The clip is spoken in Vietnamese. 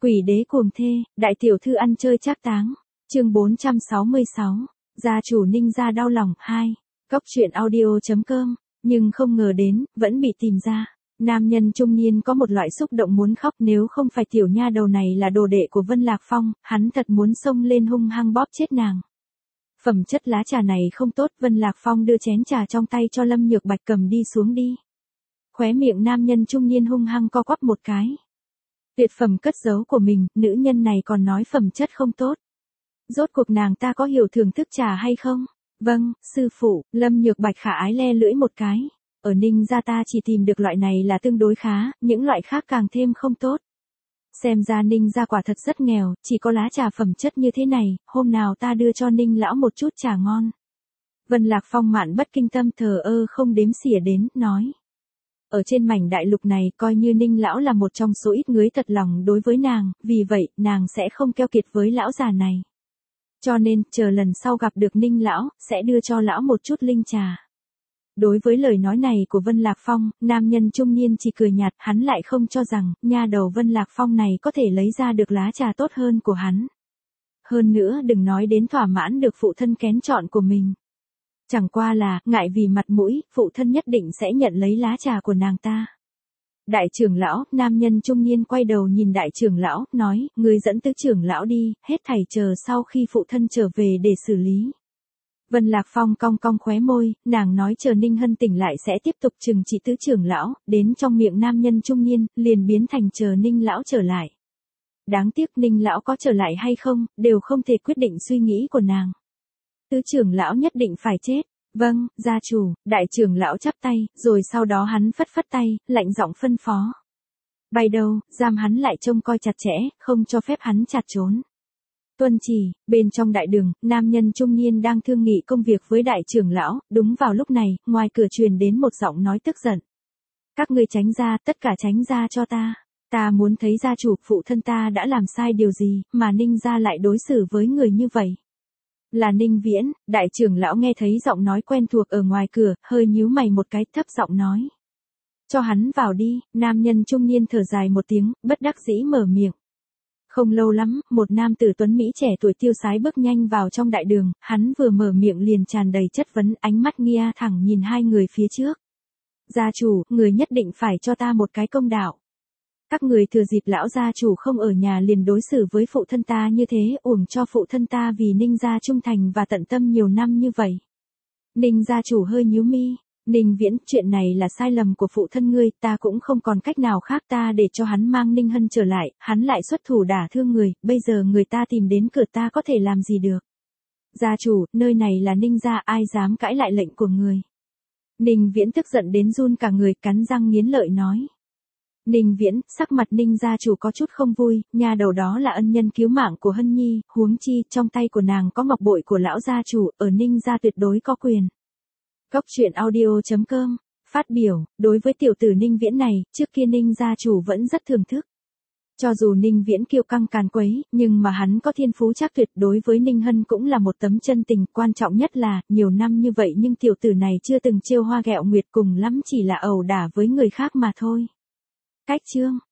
Quỷ đế cuồng thê, đại tiểu thư ăn chơi trác táng. Chương 466. Gia chủ Ninh gia đau lòng 2. Cốc truyện audio.com, nhưng không ngờ đến, vẫn bị tìm ra. Nam nhân trung niên có một loại xúc động muốn khóc, nếu không phải tiểu nha đầu này là đồ đệ của Vân Lạc Phong, hắn thật muốn xông lên hung hăng bóp chết nàng. Phẩm chất lá trà này không tốt, Vân Lạc Phong đưa chén trà trong tay cho Lâm Nhược Bạch cầm đi xuống đi. Khóe miệng nam nhân trung niên hung hăng co quắp một cái. Tuyệt phẩm cất giấu của mình, nữ nhân này còn nói phẩm chất không tốt. Rốt cuộc nàng ta có hiểu thưởng thức trà hay không? Vâng, sư phụ. Lâm Nhược Bạch khả ái le lưỡi một cái. Ở Ninh gia ta chỉ tìm được loại này là tương đối khá, những loại khác càng thêm không tốt. Xem ra Ninh gia quả thật rất nghèo, chỉ có lá trà phẩm chất như thế này, hôm nào ta đưa cho Ninh lão một chút trà ngon. Vân Lạc Phong mạn bất kinh tâm thờ ơ không đếm xỉa đến, nói. Ở trên mảnh đại lục này coi như Ninh lão là một trong số ít người thật lòng đối với nàng, vì vậy nàng sẽ không keo kiệt với lão già này. Cho nên, chờ lần sau gặp được Ninh lão, sẽ đưa cho lão một chút linh trà. Đối với lời nói này của Vân Lạc Phong, nam nhân trung niên chỉ cười nhạt, hắn lại không cho rằng, nha đầu Vân Lạc Phong này có thể lấy ra được lá trà tốt hơn của hắn. Hơn nữa đừng nói đến thỏa mãn được phụ thân kén chọn của mình. Chẳng qua là, ngại vì mặt mũi, phụ thân nhất định sẽ nhận lấy lá trà của nàng ta. Đại trưởng lão, nam nhân trung niên quay đầu nhìn đại trưởng lão, nói, người dẫn tứ trưởng lão đi, hết thảy chờ sau khi phụ thân trở về để xử lý. Vân Lạc Phong cong cong khóe môi, nàng nói chờ Ninh Hân tỉnh lại sẽ tiếp tục trừng trị tứ trưởng lão, đến trong miệng nam nhân trung niên, liền biến thành chờ Ninh lão trở lại. Đáng tiếc Ninh lão có trở lại hay không, đều không thể quyết định suy nghĩ của nàng. Tứ trưởng lão nhất định phải chết. Vâng, gia chủ. Đại trưởng lão chắp tay, rồi sau đó hắn phất phất tay, lạnh giọng phân phó. Bay đâu, giam hắn lại trông coi chặt chẽ, không cho phép hắn chạt trốn. Tuân chỉ. Bên trong đại đường, nam nhân trung niên đang thương nghị công việc với đại trưởng lão, đúng vào lúc này, ngoài cửa truyền đến một giọng nói tức giận. Các ngươi tránh ra, tất cả tránh ra cho ta. Ta muốn thấy gia chủ, phụ thân ta đã làm sai điều gì, mà Ninh gia lại đối xử với người như vậy. Là Ninh Viễn. Đại trưởng lão nghe thấy giọng nói quen thuộc ở ngoài cửa, hơi nhíu mày một cái, thấp giọng nói. Cho hắn vào đi. Nam nhân trung niên thở dài một tiếng, bất đắc dĩ mở miệng. Không lâu lắm, một nam tử tuấn Mỹ trẻ tuổi tiêu sái bước nhanh vào trong đại đường, hắn vừa mở miệng liền tràn đầy chất vấn, ánh mắt nghia thẳng nhìn hai người phía trước. Gia chủ, người nhất định phải cho ta một cái công đạo. Các người thừa dịp lão gia chủ không ở nhà liền đối xử với phụ thân ta như thế, uổng cho phụ thân ta vì Ninh gia trung thành và tận tâm nhiều năm như vậy. Ninh gia chủ hơi nhíu mi. Ninh Viễn, chuyện này là sai lầm của phụ thân ngươi, ta cũng không còn cách nào khác, ta để cho hắn mang Ninh Hân trở lại, hắn lại xuất thủ đả thương người, bây giờ người ta tìm đến cửa ta có thể làm gì được. Gia chủ, nơi này là Ninh gia, ai dám cãi lại lệnh của người. Ninh Viễn tức giận đến run cả người, cắn răng nghiến lợi nói. Ninh Viễn, sắc mặt Ninh gia chủ có chút không vui, nhà đầu đó là ân nhân cứu mạng của Hân Nhi, huống chi, trong tay của nàng có ngọc bội của lão gia chủ, ở Ninh gia tuyệt đối có quyền. Cốc truyện audio.com, phát biểu, đối với tiểu tử Ninh Viễn này, trước kia Ninh gia chủ vẫn rất thưởng thức. Cho dù Ninh Viễn kiêu căng càn quấy, nhưng mà hắn có thiên phú chắc tuyệt, đối với Ninh Hân cũng là một tấm chân tình, quan trọng nhất là, nhiều năm như vậy nhưng tiểu tử này chưa từng trêu hoa ghẹo nguyệt, cùng lắm chỉ là ẩu đả với người khác mà thôi. Cách chương.